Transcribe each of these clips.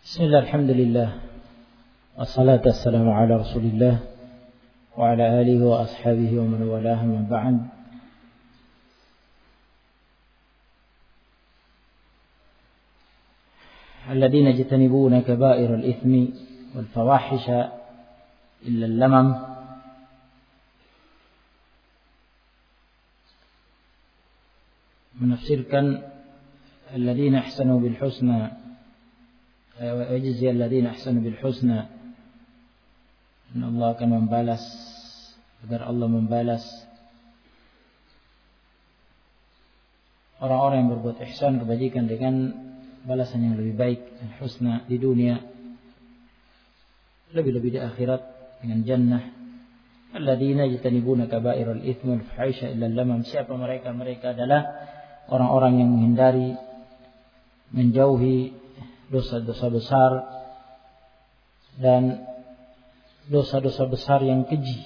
Bismillah, alhamdulillah, wassalatu wassalamu ala rasulillah wa ala alihi wa ashabihi wa man walaha ma ba'd. Alladhina yajtanibuna kaba'ir al-ithmi wal fawahisha illa al-lamam. Menafsirkan alladhina ahsanu bil husna wa yajzi alladhina ahsanu bil husna, Allah akan membalas, agar Allah membalas orang-orang yang berbuat ihsan, kebajikan, dengan balasan yang lebih baik, al-husna di dunia, lebih-lebih di akhirat dengan jannah. Alladzina yajtanibuna kaba'iral itsmi wal fahisha illa lamam. Siapa mereka? Mereka adalah orang-orang yang menghindari, menjauhi dosa-dosa besar dan dosa-dosa besar yang keji,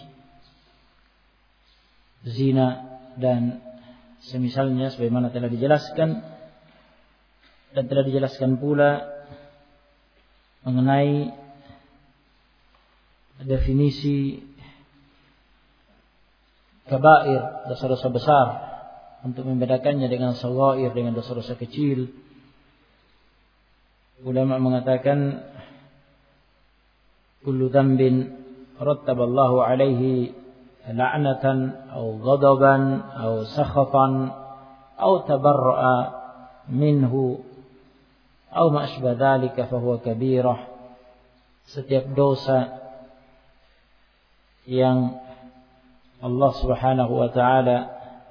zina dan semisalnya, sebagaimana telah dijelaskan, dan telah dijelaskan pula mengenai definisi kabair, dosa-dosa besar, untuk membedakannya dengan shaghair, dengan dosa-dosa kecil. Ulama mengatakan kullu dhanbin rattaballahu alaihi la'natan aw ghadaban aw sakhatan aw tabarra'a minhu aw ma asbah dzalika fa huwa kabirah. Setiap dosa yang Allah Subhanahu wa taala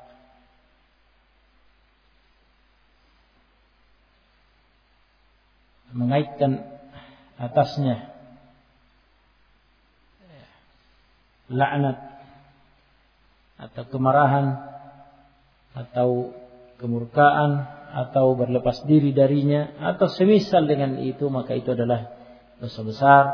mengaitkan atasnya laknat atau kemarahan atau kemurkaan atau berlepas diri darinya atau semisal dengan itu, maka itu adalah dosa besar.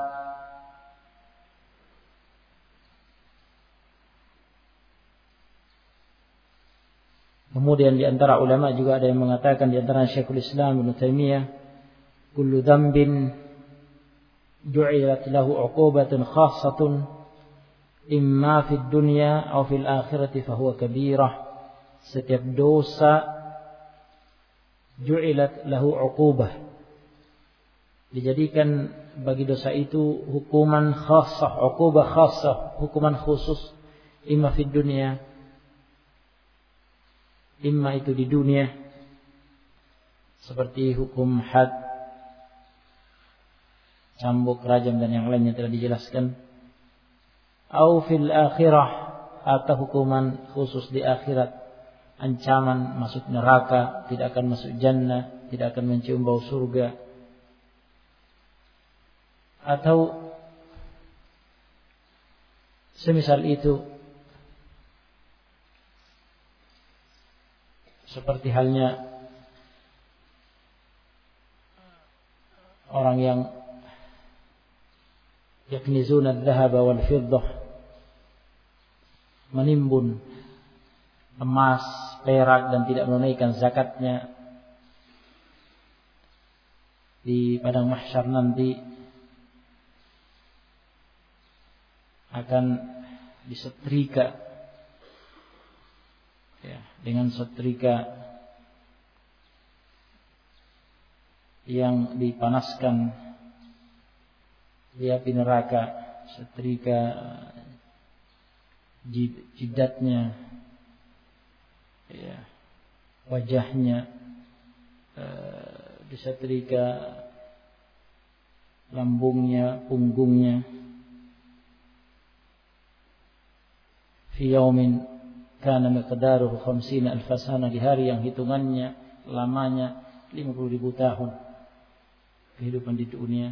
Kemudian di antara ulama juga ada yang mengatakan, di antara Syekhul Islam Ibnu Taimiyah, kullu dhanbin ju'ilat lahu 'uqubatun khassatun imma fid dunya aw fil akhirati fa huwa kabirah. Setiap dosa ju'ilat lahu 'uqubah, dijadikan bagi dosa itu hukuman khassah, 'uqubah khassah, hukuman khusus, imma fid dunya, imma itu di dunia seperti hukum had, cambuk, rajam dan yang lainnya telah dijelaskan. Au fil akhirah, atau hukuman khusus di akhirat, ancaman masuk neraka, tidak akan masuk jannah, tidak akan mencium bau surga, atau semisal itu, seperti halnya orang yang yaknizuna adh-dhahaba wal fiddah, menimbun emas, perak dan tidak menunaikan zakatnya. Di padang mahsyar nanti akan disetrika, ya, dengan setrika yang dipanaskan di api neraka, setrika jidatnya, ya, wajahnya, disetrika lambungnya, punggungnya. Fi yaumin kana miqdaruhu 50,000 sana, di hari yang hitungannya lamanya 50,000 tahun kehidupan di dunia,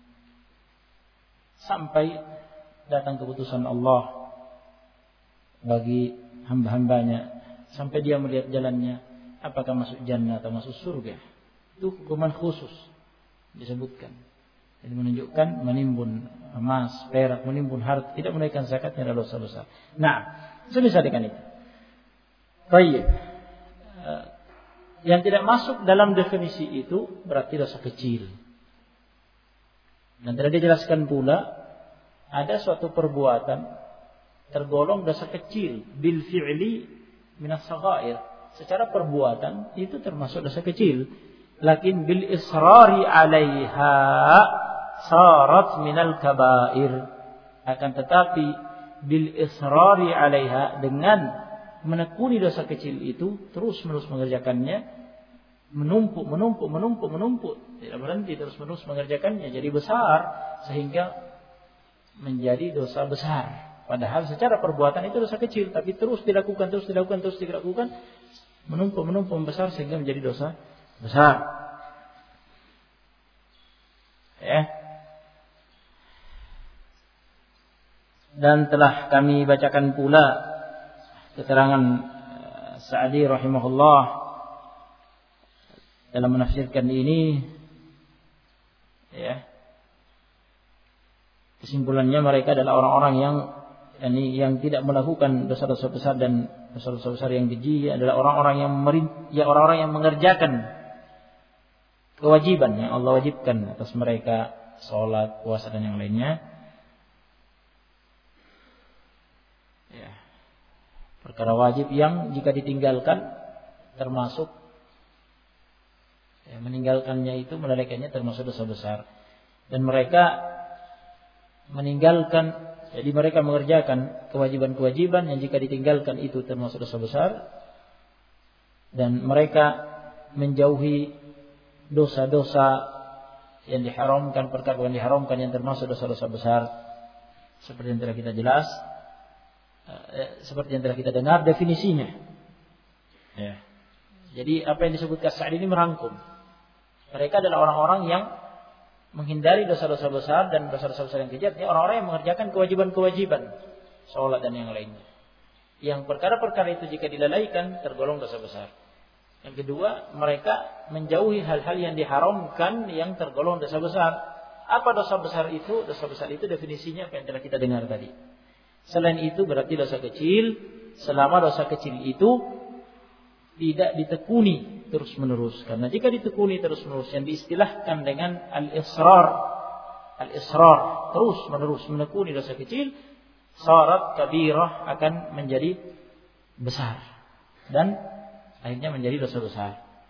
sampai datang keputusan Allah bagi hamba-hambanya, sampai dia melihat jalannya, apakah masuk jannah atau masuk surga. Itu hukuman khusus disebutkan. Jadi menunjukkan menimbun emas, perak, menimbun harta, tidak menunaikan zakatnya adalah dosa besar. Nah, semisal dengan itu. Baik. Yang tidak masuk dalam definisi itu berarti dosa kecil. Dan telah dijelaskan pula ada suatu perbuatan tergolong dosa kecil bil fi'li minas saghair. Secara perbuatan itu termasuk dosa kecil. Lakin bil israri 'alaiha sarat minal kabair. Akan tetapi bil israri 'alaiha, dengan menekuni dosa kecil itu, terus-menerus mengerjakannya, menumpuk, tidak berhenti, terus-menerus mengerjakannya, jadi besar sehingga menjadi dosa besar. Padahal secara perbuatan itu dosa kecil, tapi terus dilakukan, menumpuk besar sehingga menjadi dosa besar. Ya. Dan telah kami bacakan pula keterangan Sa'di rahimahullah dalam menafsirkan ini, ya. Kesimpulannya mereka adalah orang-orang yang tidak melakukan dosa-dosa besar dan dosa-dosa besar yang keji, adalah orang-orang yang mengerjakan kewajiban yang Allah wajibkan atas mereka, salat, puasa dan yang lainnya. Ya. Perkara wajib yang jika ditinggalkan termasuk, ya, meninggalkannya itu, melalaikannya termasuk dosa besar. Dan mereka meninggalkan, jadi mereka mengerjakan kewajiban-kewajiban yang jika ditinggalkan itu termasuk dosa besar. Dan mereka menjauhi dosa-dosa yang diharamkan, perkara yang diharamkan yang termasuk dosa-dosa besar. Seperti yang telah kita jelas, seperti yang telah kita dengar definisinya. Ya. Jadi apa yang disebutkan Sa'di ini merangkum. Mereka adalah orang-orang yang menghindari dosa-dosa besar dan dosa-dosa besar yang kejam. Ini orang-orang yang mengerjakan kewajiban-kewajiban, salat dan yang lainnya. Yang perkara-perkara itu jika dilalaikan tergolong dosa besar. Yang kedua, mereka menjauhi hal-hal yang diharamkan yang tergolong dosa besar. Apa dosa besar itu? Dosa besar itu definisinya apa yang telah kita dengar tadi. Selain itu berarti dosa kecil, selama dosa kecil itu tidak ditekuni terus-menerus. Karena jika ditekuni terus-menerus, yang diistilahkan dengan al-israr, terus-menerus menekuni dosa kecil, syarat kabirah, akan menjadi besar dan akhirnya menjadi dosa besar.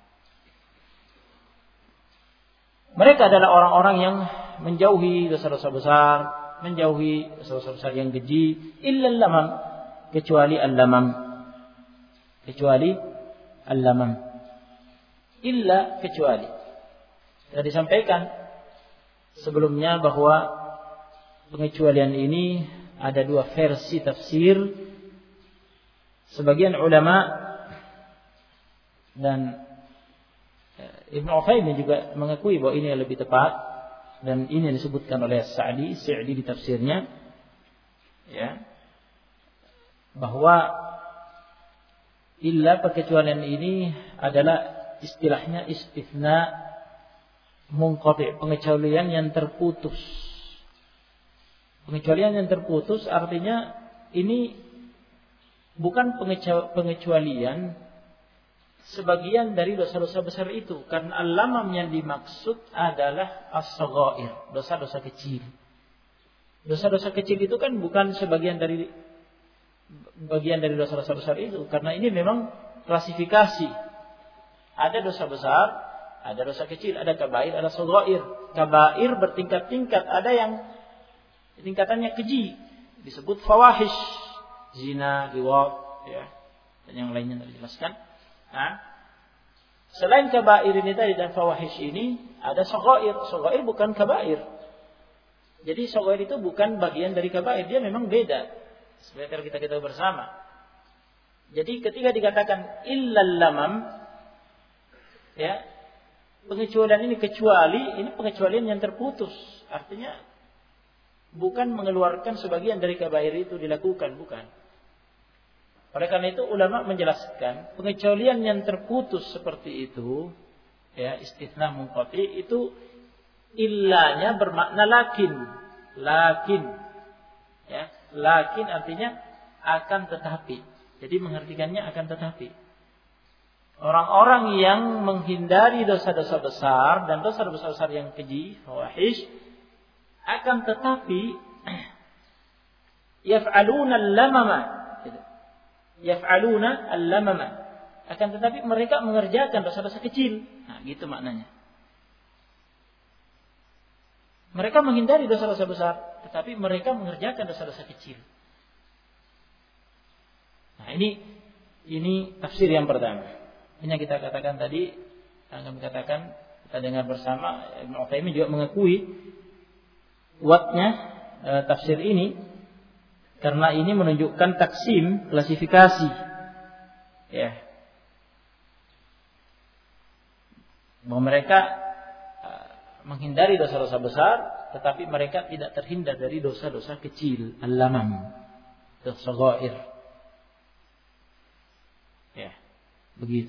Mereka adalah orang-orang yang menjauhi dosa-dosa besar, menjauhi dosa-dosa besar yang keji, illa al-lamam, kecuali al-lamam. Illa, kecuali. Telah disampaikan sebelumnya bahwa pengecualian ini ada dua versi tafsir. Sebagian ulama dan Ibn Utsaimin juga mengakui bahwa ini yang lebih tepat, dan ini yang disebutkan oleh Sa'di di tafsirnya, ya, bahwa illa, pengecualian ini adalah istilahnya istithna munqati', pengecualian yang terputus. Pengecualian yang terputus artinya ini bukan pengecualian sebagian dari dosa-dosa besar itu, karena al-lamam yang dimaksud adalah as-saghair, dosa-dosa kecil. Dosa-dosa kecil itu kan bukan bagian dari dosa-dosa besar itu, karena ini memang klasifikasi. Ada dosa besar, ada dosa kecil, ada kabair, ada saghair. Kabair bertingkat-tingkat, ada yang tingkatannya keji, disebut fawahish, zina, liwat, ya, dan yang lainnya tadi dijelaskan. Nah, selain kabair ini tadi dan fawahish ini, ada saghair. Saghair bukan kabair. Jadi saghair itu bukan bagian dari kabair, dia memang beda. Sebenarnya kita ketahui bersama. Jadi ketika dikatakan illal lamam, ya, pengecualian ini pengecualian yang terputus. Artinya bukan mengeluarkan sebagian dari kabair itu dilakukan, bukan. Oleh karena itu ulama menjelaskan pengecualian yang terputus seperti itu, ya, istitsna munqati, itu illanya bermakna lakin, ya, lakin artinya akan tetapi. Jadi mengartikannya akan tetapi. Orang-orang yang menghindari dosa-dosa besar dan dosa-dosa besar yang keji, fawahish, Akan tetapi yaf'aluna al-lamama. Yaf'aluna al-lamama. Akan tetapi mereka mengerjakan dosa-dosa kecil. Nah, gitu maknanya. Mereka menghindari dosa-dosa besar, tetapi mereka mengerjakan dosa-dosa kecil. Nah, ini tafsir yang pertama. Ini yang kita katakan tadi, kami katakan, kita dengar bersama, Ibnu Utsaimin juga mengakui kuatnya tafsir ini, karena ini menunjukkan taksim, klasifikasi, ya, bahwa mereka menghindari dosa-dosa besar, tetapi mereka tidak terhindar dari dosa-dosa kecil, al-lamam, dosa ghair. Ya, begitu.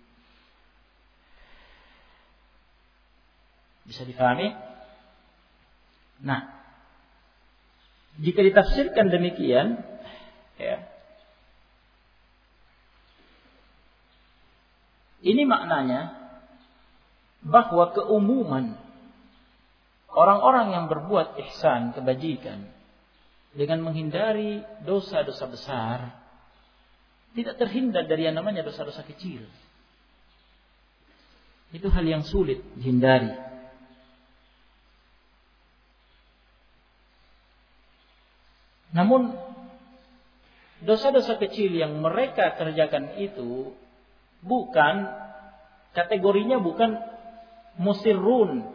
Bisa difahami? Nah, jika ditafsirkan demikian, ya, ini maknanya bahwa keumuman orang-orang yang berbuat ihsan, kebajikan, dengan menghindari dosa-dosa besar, tidak terhindar dari yang namanya dosa-dosa kecil. Itu hal yang sulit dihindari. Namun dosa-dosa kecil yang mereka kerjakan itu kategorinya bukan musirrun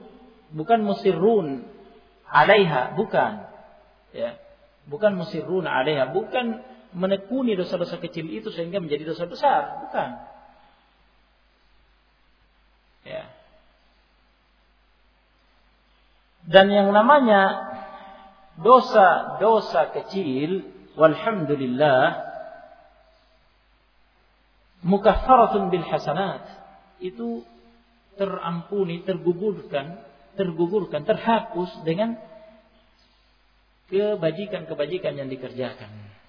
alaiha, bukan. Ya, bukan musirrun alaiha, bukan menekuni dosa-dosa kecil itu sehingga menjadi dosa besar, bukan. Ya. Dan yang namanya dosa-dosa kecil, walhamdulillah, mukaffaratun bil hasanat, itu terampuni, tergugurkan, terhapus dengan kebajikan-kebajikan yang dikerjakan.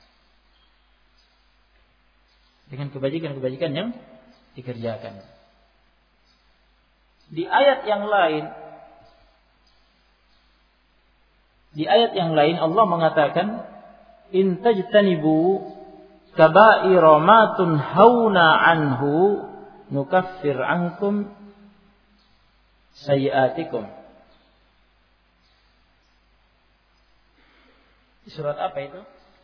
Dengan kebajikan-kebajikan yang dikerjakan. Di ayat yang lain Allah mengatakan, in tajtanibu kaba'ira ma tunhauna anhu nukaffir ankum sayiatikum. Di surat apa itu?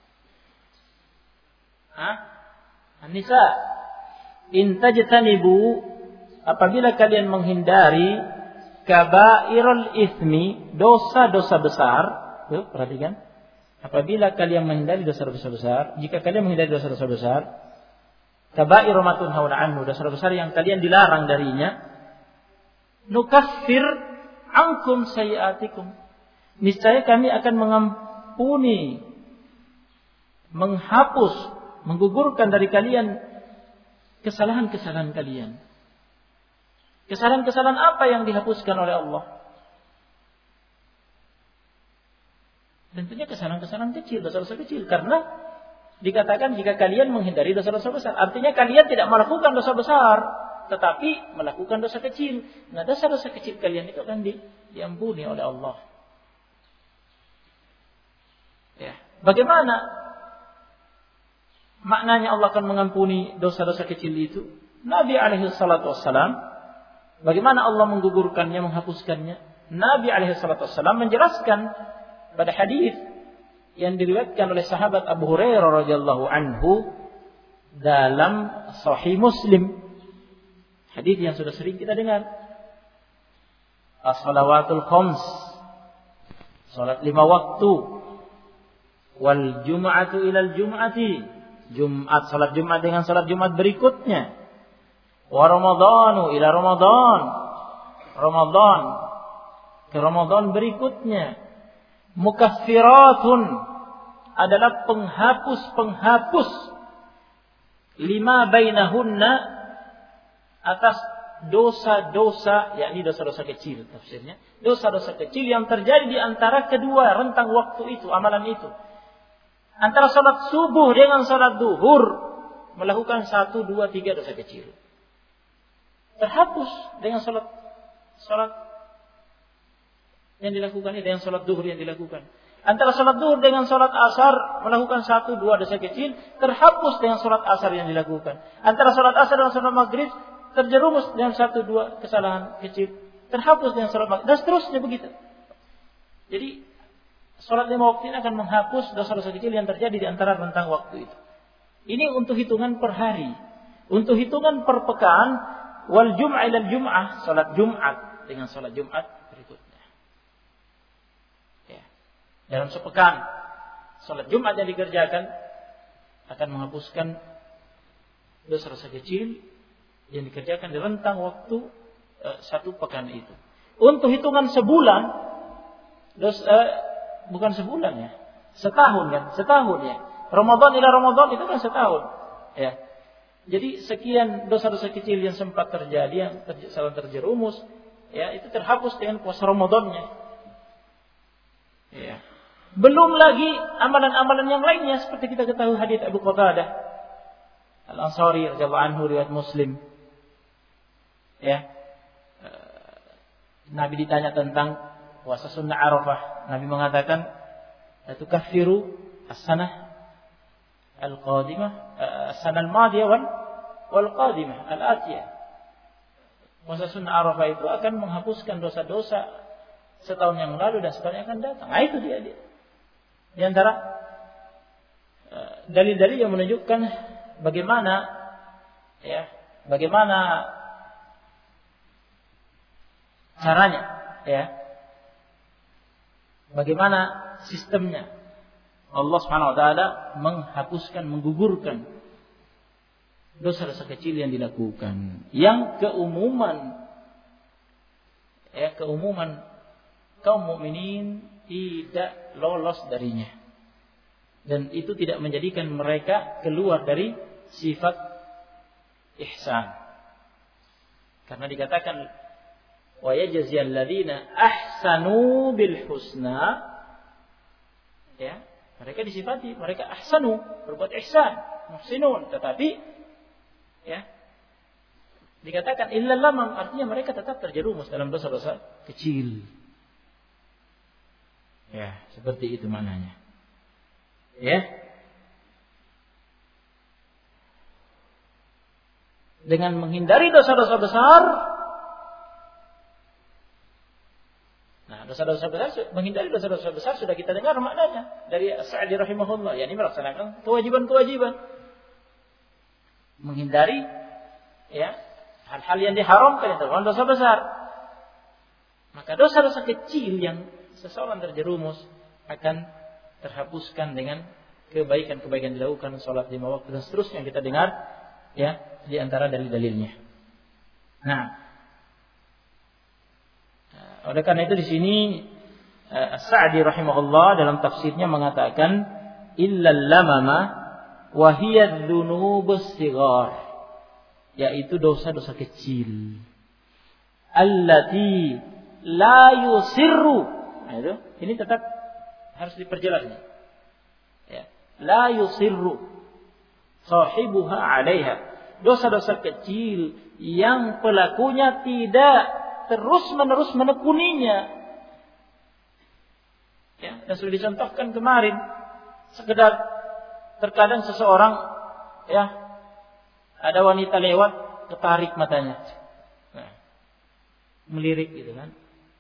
An-Nisa. In tajtanibu, apabila kalian menghindari kaba'irul itsmi, dosa-dosa besar. Tuh, perhatikan. Apabila kalian menghindari dosa-dosa besar, jika kalian menghindari dosa-dosa besar, kaba'iru ma tunhauna anhu, dosa-dosa besar yang kalian dilarang darinya, nukaffir ankum sayiatikum. Niscaya kami akan mengampuni, menghapus, menggugurkan dari kalian kesalahan-kesalahan kalian. Kesalahan-kesalahan apa yang dihapuskan oleh Allah? Tentunya kesalahan-kesalahan kecil, dosa-dosa kecil. Karena dikatakan jika kalian menghindari dosa-dosa besar, artinya kalian tidak melakukan dosa besar, tetapi melakukan dosa kecil. Nah, dosa-dosa kecil kalian itu akan diampuni oleh Allah. Ya. Bagaimana maknanya Allah akan mengampuni dosa-dosa kecil itu? Nabi alaihi salatu wassalam, bagaimana Allah menggugurkannya, menghapuskannya? Nabi alaihi salatu wassalam menjelaskan pada hadis yang diriwayatkan oleh sahabat Abu Hurairah radhiyallahu anhu dalam Sahih Muslim. Hadis yang sudah sering kita dengar. As-salawatul khams, salat 5 waktu, wal jum'atu ilal jum'ati, Jumat, salat Jumat dengan salat Jumat berikutnya, wa ramadhanu ila ramadhan, Ramadan ke Ramadan berikutnya. Mukaffiratun adalah penghapus lima bainahunna, atas dosa-dosa, yakni dosa-dosa kecil tafsirnya. Dosa-dosa kecil yang terjadi di antara kedua rentang waktu itu, amalan itu. Antara salat subuh dengan salat duhur, melakukan 1, 2, 3 dosa kecil. Terhapus dengan salat yang dilakukan itu, dengan sholat duhur yang dilakukan. Antara sholat duhur dengan sholat asar melakukan 1-2 dosa kecil, terhapus dengan sholat asar yang dilakukan. Antara sholat asar dan sholat maghrib terjerumus dengan 1-2 kesalahan kecil, terhapus dengan sholat maghrib, dan seterusnya begitu. Jadi sholat 5 waktu ini akan menghapus dosa-dosa kecil yang terjadi di antara rentang waktu itu. Ini untuk hitungan per hari. Untuk hitungan per pekan, wal jum'ah ilal jum'ah, sholat Jumat dengan sholat Jumat berikutnya. Ya. Dalam sepekan, sholat Jumat yang dikerjakan akan menghapuskan dosa-dosa kecil yang dikerjakan di rentang waktu 1 pekan itu. Untuk hitungan sebulan, bukan sebulan ya, setahun ya. Ramadan ila Ramadan itu kan setahun. Ya. Jadi sekian dosa-dosa kecil yang sempat terjadi, yang salah terjerumus, ya itu terhapus dengan puasa Ramadannya. Ya. Belum lagi amalan-amalan yang lainnya seperti kita ketahui hadits Abu Qatadah Al-Ansari radhiyallahu anhu riwayat Muslim. Ya. Nabi ditanya tentang puasa sunnah Arafah. Nabi mengatakan, "La tukaffiru as-sanah al-qadimah, as-sanah al-madiyah wal qadimah al-atiyah." Puasa sunnah Arafah itu akan menghapuskan dosa-dosa setahun yang lalu dan setahun yang akan datang. Nah, itu dia. Di antara dalil-dalil yang menunjukkan bagaimana caranya, ya. Bagaimana sistemnya Allah Subhanahu wa taala menghapuskan, menggugurkan dosa-dosa kecil yang dilakukan, yang keumuman kaum mukminin tidak lolos darinya, dan itu tidak menjadikan mereka keluar dari sifat ihsan. Karena dikatakan wa yajziyal ladzina ahsanu bil husna, ya, mereka disifati, mereka ahsanu, berbuat ihsan, muhsinun, tetapi ya dikatakan illal lamam, artinya mereka tetap terjerumus dalam dosa-dosa kecil. Ya, seperti itu maknanya. Ya. Dengan menghindari dosa-dosa besar. Nah, menghindari dosa-dosa besar sudah kita dengar maknanya dari As-Sa'di rahimahullah, yakni melaksanakan kewajiban-kewajiban. Menghindari ya hal-hal yang diharamkan, itu adalah dosa besar. Maka dosa-dosa kecil yang seseorang terjerumus akan terhapuskan dengan kebaikan-kebaikan dilakukan, salat 5 waktu dan seterusnya yang kita dengar ya di antara dalil-dalilnya. Nah, oleh karena itu di sini As-Sa'di rahimahullah dalam tafsirnya mengatakan illal lamama wa hiya dzunubus shighar, yaitu dosa-dosa kecil allati la yusirru. Nah, itu ini tetap harus diperjelas nih. Ya, la yusirru sahibuha 'alaiha. Dosa-dosa kecil yang pelakunya tidak terus-menerus menekuninya. Ya, dan sudah dicontohkan kemarin, sekedar terkadang seseorang ya ada wanita lewat, ketarik matanya. Nah, melirik gitu kan.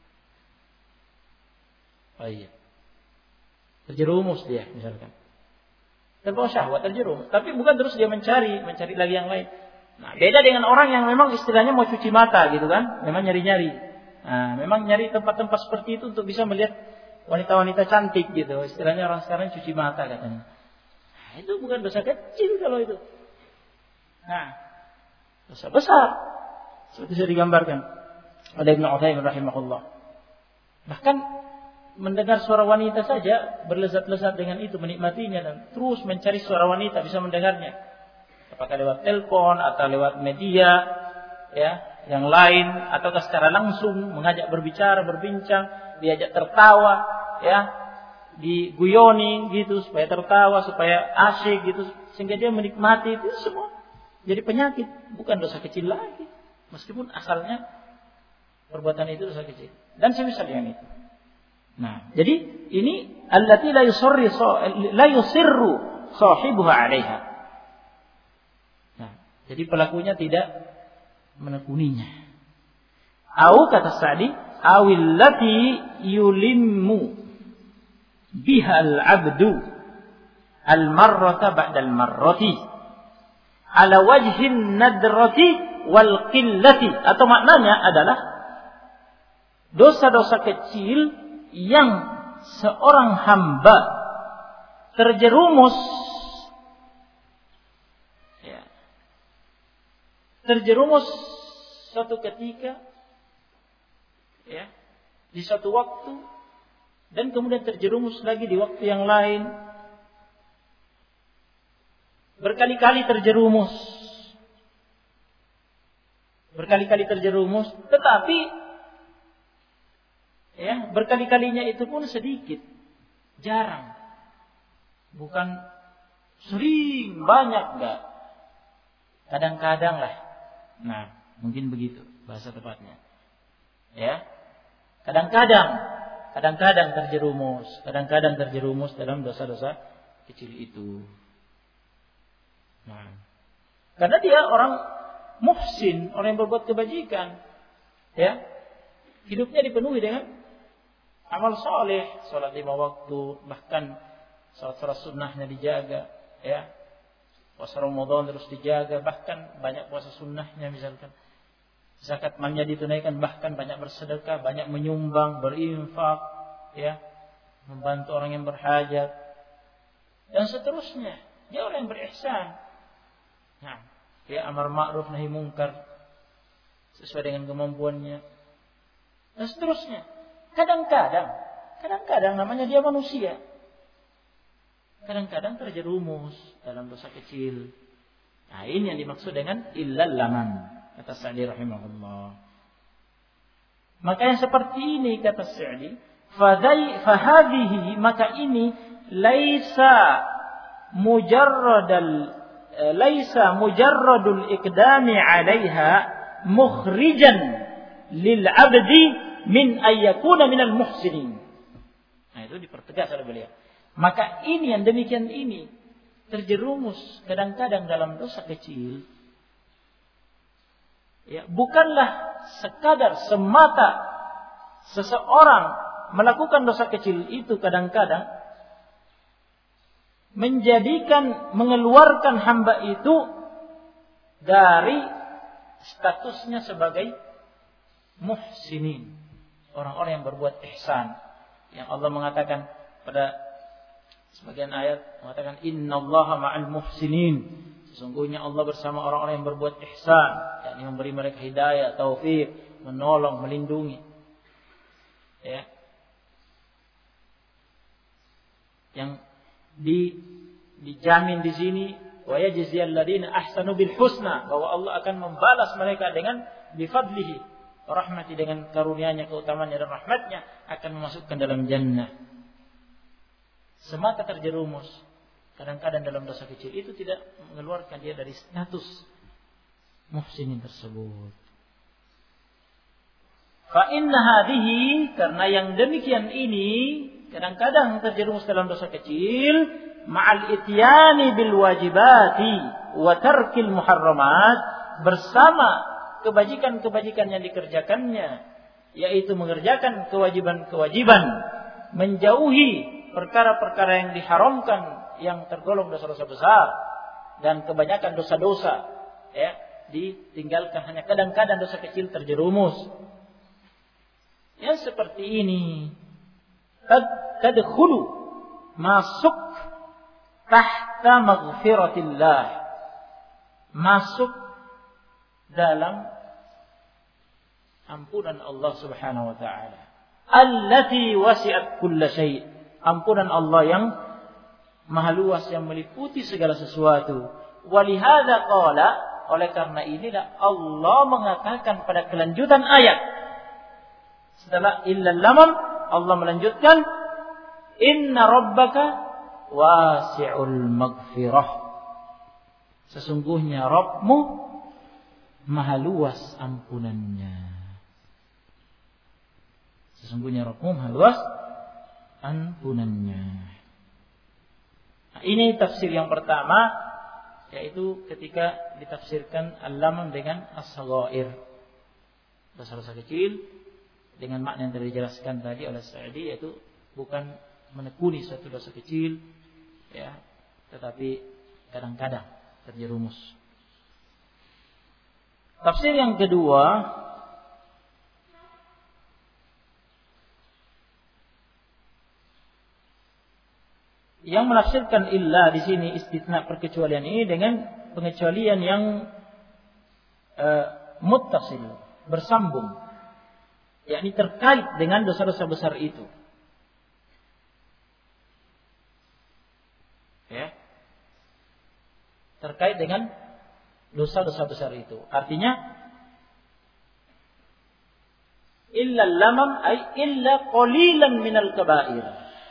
Oh iya. Terjerumus dia misalkan. Terbawa syahwat, terjerumus. Tapi bukan terus dia mencari lagi yang lain. Nah, beda dengan orang yang memang istilahnya mau cuci mata gitu kan, memang nyari-nyari. Nah, memang nyari tempat-tempat seperti itu untuk bisa melihat wanita-wanita cantik gitu. Istilahnya orang sekarang cuci mata katanya. Nah, itu bukan dosa kecil kalau itu. Nah, dosa besar. Seperti sudah digambarkan oleh Ibnu Utsaimin rahimahullah. Bahkan mendengar suara wanita saja berlezat-lezat dengan itu, menikmatinya dan terus mencari suara wanita, bisa mendengarnya. Apakah lewat telepon atau lewat media ya, yang lain, ataukah secara langsung mengajak berbicara, berbincang, diajak tertawa ya, diguyoni gitu supaya tertawa, supaya asyik gitu, sehingga dia menikmati itu semua. Jadi penyakit, bukan dosa kecil lagi. Meskipun asalnya perbuatan itu dosa kecil. Dan semisal dengan itu. Nah, jadi ini allati la yusirru sahibuha 'alaiha. Nah, jadi pelakunya tidak menekuninya. Au kata Sa'di, awillati yulimmu bihal abdu al-marrata ba'dal marrati ala wajhin nadrati wal qillati, atau maknanya adalah dosa-dosa kecil yang seorang hamba terjerumus suatu ketika di suatu waktu dan kemudian terjerumus lagi di waktu yang lain, berkali-kali terjerumus, tetapi berkali-kalinya itu pun sedikit, jarang, bukan sering, banyak, enggak, kadang-kadang lah. Nah, mungkin begitu bahasa tepatnya. Kadang-kadang terjerumus dalam dosa-dosa kecil itu. Nah, karena dia orang muhsin, orang yang berbuat kebajikan, hidupnya dipenuhi dengan amal soleh, salat 5 waktu, bahkan salat sunnahnya dijaga, puasa Ramadan terus dijaga, bahkan banyak puasa sunnahnya, misalkan zakat malnya ditunaikan, bahkan banyak bersedekah, banyak menyumbang, berinfak, membantu orang yang berhajat, dan seterusnya. Dia orang yang berihsan. Nah, dia amar ma'ruf nahi mungkar sesuai dengan kemampuannya, dan seterusnya. Kadang-kadang namanya dia manusia, kadang-kadang terjerumus dalam dosa kecil. Nah, ini yang dimaksud dengan illal laman, kata Sa'di rahimahullah. Maka yang seperti ini, kata Sa'di, fahadhihi, maka ini laisa mujarradul iqdami 'alaiha mukhrijan lil 'abdi min ayyakuna minal muhsinin. Nah, itu dipertegas oleh beliau. Maka ini yang demikian ini terjerumus kadang-kadang dalam dosa kecil, bukanlah sekadar semata seseorang melakukan dosa kecil itu kadang-kadang mengeluarkan hamba itu dari statusnya sebagai muhsinin, orang-orang yang berbuat ihsan, yang Allah mengatakan pada sebagian ayat, mengatakan innallaha ma'al muhsinin, sesungguhnya Allah bersama orang-orang yang berbuat ihsan, yakni memberi mereka hidayah, taufik, menolong, melindungi. Yang dijamin di sini, wa yajziyal ladzina ahsanu bil husna, bahwa Allah akan membalas mereka dengan bifadlihi, rahmati, dengan karunia-Nya, keutamaannya dan rahmatnya, akan memasukkan dalam jannah. Semata terjerumus kadang-kadang dalam dosa kecil itu tidak mengeluarkan dia dari status muhsinin tersebut. Fa inna hadhihi, karena yang demikian ini kadang-kadang terjerumus dalam dosa kecil, ma'al ityani bil wajibati wa tarkil muharramat, bersama kebajikan-kebajikan yang dikerjakannya, yaitu mengerjakan kewajiban-kewajiban, menjauhi perkara-perkara yang diharamkan, yang tergolong dosa-dosa besar, dan kebanyakan dosa-dosa ditinggalkan, hanya kadang-kadang dosa kecil terjerumus. Yang seperti ini tadkhulu, masuk tahta maghfiratillah, masuk dalam ampunan Allah Subhanahu wa taala, allati wasi'at kulla syai', ampunan Allah yang maha luas, yang meliputi segala sesuatu. Walihada qala, oleh karena inilah Allah mengatakan pada kelanjutan ayat, setelah illal lamam, Allah melanjutkan inna rabbaka wasi'ul maghfirah, sesungguhnya Rabbmu maha luas ampunannya. Sesungguhnya Rabbmu maha luas ampunannya. Nah, ini tafsir yang pertama, yaitu ketika ditafsirkan al-lamam dengan as-saghair, dosa-dosa kecil, dengan makna yang tadi dijelaskan tadi oleh Sa'di, yaitu bukan menekuni suatu dosa kecil, ya, tetapi kadang-kadang terjerumus. Tafsir yang kedua, yang menafsirkan illa di sini, istitsna perkecualian ini dengan pengecualian yang muttasil, bersambung, yakni terkait dengan dosa-dosa besar itu. Ya. Terkait dengan dosa-dosa besar itu. Artinya illa lamam ay illa qalilan minal kaba'ir.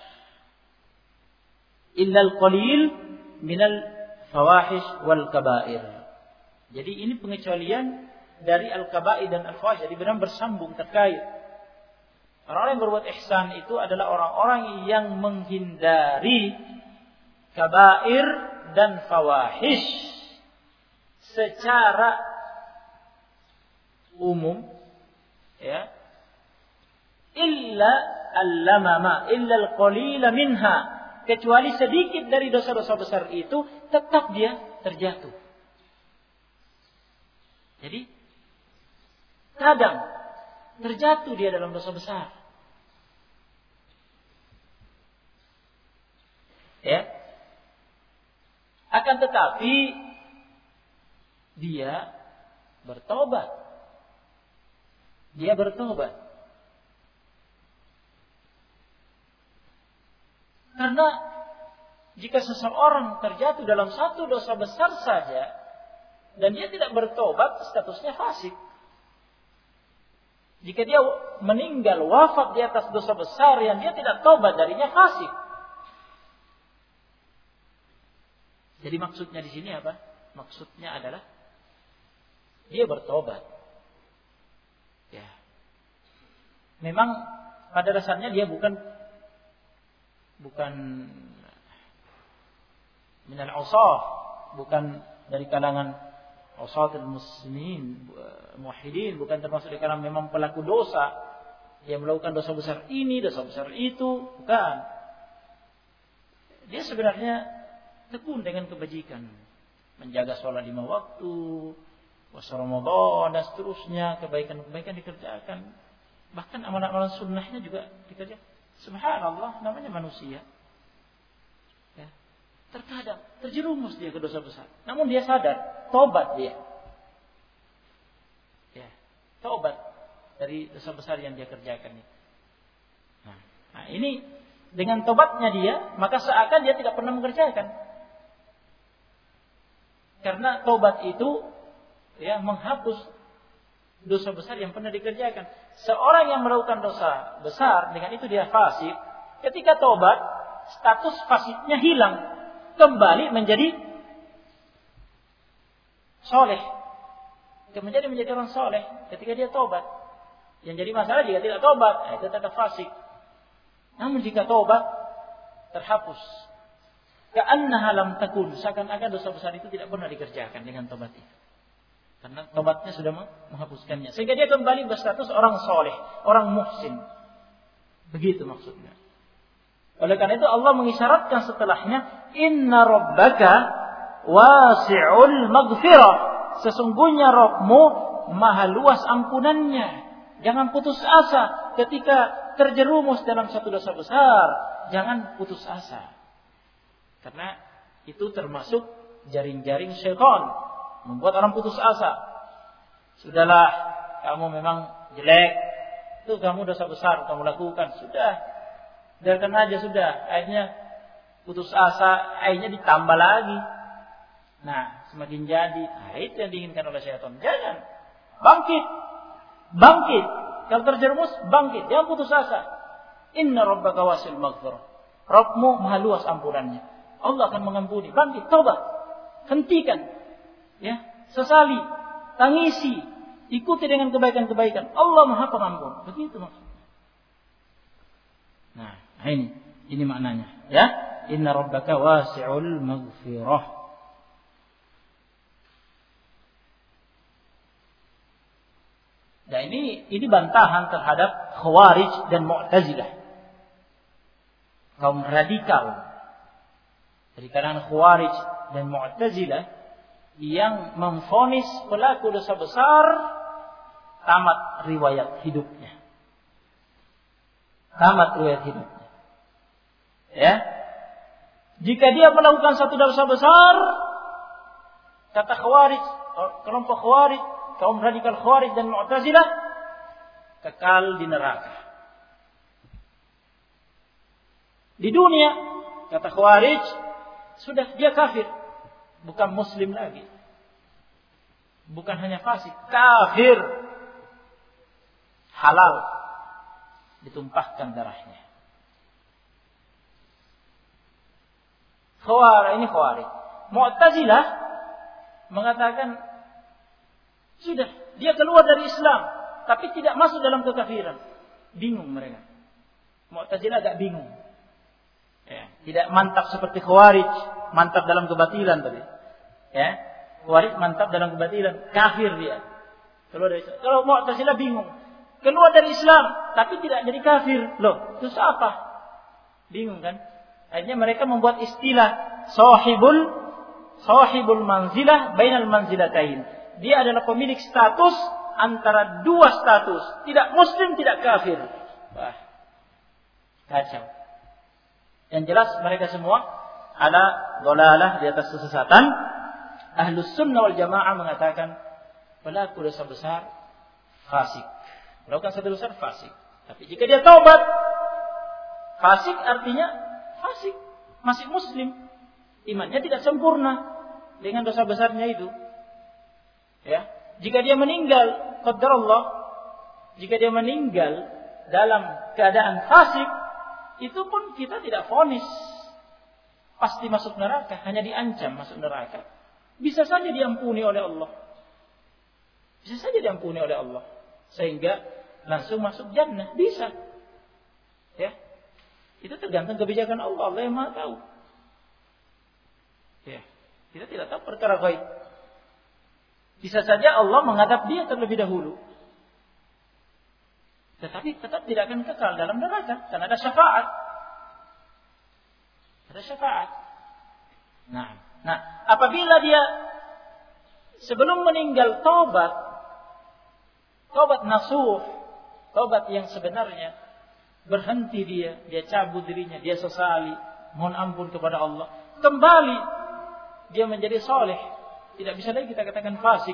Illa al-qalil minal fawahish wal kaba'ir. Jadi ini pengecualian dari al-kaba'ir dan al-fawahish, jadi benar bersambung, terkait. Orang-orang yang berbuat ihsan itu adalah orang-orang yang menghindari kaba'ir dan fawahish secara umum, ya. Illa al-lamama, illa al-qalila minha, kecuali sedikit dari dosa-dosa besar itu tetap dia terjatuh. Jadi kadang terjatuh dia dalam dosa besar. Ya. Akan tetapi dia bertobat. Dia bertobat. Karena jika seseorang terjatuh dalam satu dosa besar saja dan dia tidak bertobat, statusnya fasik. Jika dia meninggal wafat di atas dosa besar yang dia tidak tobat darinya, fasik. Jadi maksudnya di sini apa? Maksudnya adalah dia bertobat. Ya. Memang pada dasarnya dia bukan minal usah, bukan dari kalangan usatul muslimin, muwahhidin, bukan termasuk di kalangan memang pelaku dosa yang melakukan dosa besar ini, dosa besar itu, bukan. Dia sebenarnya tekun dengan kebajikan, menjaga sholat 5 waktu, puasa Ramadan dan seterusnya, kebaikan-kebaikan dikerjakan, bahkan amalan-amalan sunnahnya juga dikerjakan. Subhanallah, namanya manusia. Ya. Terkadang terjerumus dia ke dosa besar, namun dia sadar, tobat dia. Ya, tobat dari dosa besar yang dia kerjakan. Nah, ini dengan tobatnya dia, maka seakan dia tidak pernah mengerjakan. Karena tobat itu ya menghapus dosa besar yang pernah dikerjakan. Seorang yang melakukan dosa besar, dengan itu dia fasik. Ketika tobat, status fasiknya hilang, kembali menjadi soleh. Menjadi orang soleh ketika dia tobat. Yang jadi masalah jika tidak tobat, itu tetap fasik. Namun jika tobat, terhapus. Ka'annaha lam takun, seakan-akan dosa besar itu tidak pernah dikerjakan dengan tobat itu. Karena tobatnya sudah menghapuskannya. Sehingga dia kembali berstatus orang soleh, orang muhsin. Begitu maksudnya. Oleh karena itu Allah mengisyaratkan setelahnya, Inna rabbaka wasi'ul maghfirah. Sesungguhnya Rabbmu maha luas ampunannya. Jangan putus asa ketika terjerumus dalam satu dosa besar. Jangan putus asa. Karena itu termasuk jaring-jaring syaitan. Membuat orang putus asa. Sudahlah, kamu memang jelek. Itu kamu dosa besar kamu lakukan. Sudah. Biarkan aja sudah. Akhirnya putus asa. Akhirnya ditambah lagi. Nah, semakin jadi. Nah, itu yang diinginkan oleh syaitan. Jangan. Bangkit. Bangkit. Kalau terjerumus, bangkit. Jangan putus asa. Inna rabbaka wasil maghfirah. Rabbmu maha luas ampunannya. Allah akan mengampuni. Bangkit. Taubat. Hentikan. Ya, sesali, tangisi, ikuti dengan kebaikan-kebaikan. Allah Maha Pengampun. Begitu maksudnya. Nah, Nah, ini maknanya, ya. Inna rabbaka wasi'ul maghfirah. Nah, ini bantahan terhadap Khawarij dan Mu'tazilah. Kaum radikal dari kalangan Khawarij dan Mu'tazilah yang memvonis pelaku dosa besar tamat riwayat hidupnya. Tamat riwayat hidupnya. Ya. Jika dia melakukan satu dosa besar, kata Khawarij, kelompok Khawarij, kaum radikal Khawarij dan Mu'tazilah, kekal di neraka. Di dunia, kata Khawarij, sudah dia kafir, bukan muslim lagi. Bukan hanya fasik, kafir. Halal ditumpahkan darahnya. Khawarij. Mu'tazilah mengatakan sudah dia keluar dari Islam tapi tidak masuk dalam kekafiran. Bingung mereka. Mu'tazilah agak bingung. Ya, tidak mantap seperti Khawarij, mantap dalam kebatilan tadi. Ya, Khawarij mantap dalam kebatilan, kafir dia. Keluar dari Islam. Kalau Mu'tazilah bingung. Keluar dari Islam tapi tidak jadi kafir. Loh, itu apa? Bingung kan? Akhirnya mereka membuat istilah sahibul manzilah bainal manzilatain. Dia adalah pemilik status antara dua status, tidak muslim, tidak kafir. Wah, kacau. Yang jelas mereka semua ada dhalalah, di atas kesesatan. Ahlus sunnah wal jamaah mengatakan pelaku dosa besar fasik. Melakukan satu dosa fasik. Tapi jika dia taubat, fasik artinya fasik, masih muslim. Imannya tidak sempurna dengan dosa besarnya itu. Ya, jika dia meninggal, qadarullah, jika dia meninggal dalam keadaan fasik, itu pun kita tidak vonis pasti masuk neraka, hanya diancam masuk neraka. Bisa saja diampuni oleh Allah. Bisa saja diampuni oleh Allah sehingga langsung masuk jannah, bisa. Ya. Itu tergantung kebijakan Allah. Allah yang Maha tahu. Ya. Kita tidak tahu perkara gaib. Bisa saja Allah mengadab dia terlebih dahulu. Tetapi tetap tidak akan kekal dalam neraka. Karena ada syafaat. Ada syafaat. Nah, apabila dia sebelum meninggal taubat nasuh, taubat yang sebenarnya, berhenti dia cabut dirinya, dia sesali, mohon ampun kepada Allah, kembali dia menjadi soleh, tidak bisa lagi kita katakan fasik.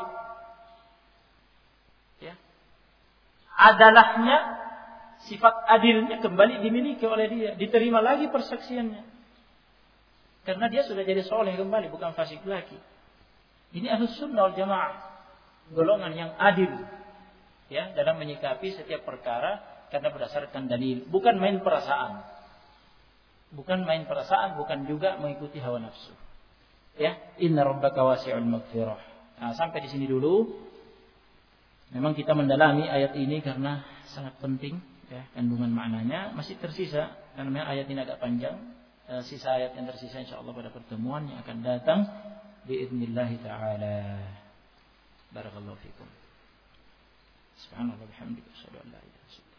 Ya. Adalahnya, sifat adilnya kembali dimiliki oleh dia, diterima lagi persaksiannya, karena dia sudah jadi soleh kembali, bukan fasik lagi. Ini Ahlus Sunnah wal Jamaah, golongan yang adil, ya, dalam menyikapi setiap perkara. Karena berdasarkan dalil, bukan main perasaan. Bukan juga mengikuti hawa nafsu. Ya, inna rabbaka wasi'ul maghfirah. Nah, sampai di sini dulu. Memang kita mendalami ayat ini karena sangat penting, ya, kandungan maknanya. Masih tersisa karena ayat ini agak panjang. Sisa ayat yang tersisa insyaallah pada pertemuan yang akan datang biidznillah taala. Barakallahu fikum. Subhanallah bihamdihi, asyhadu an la ilaha illallah.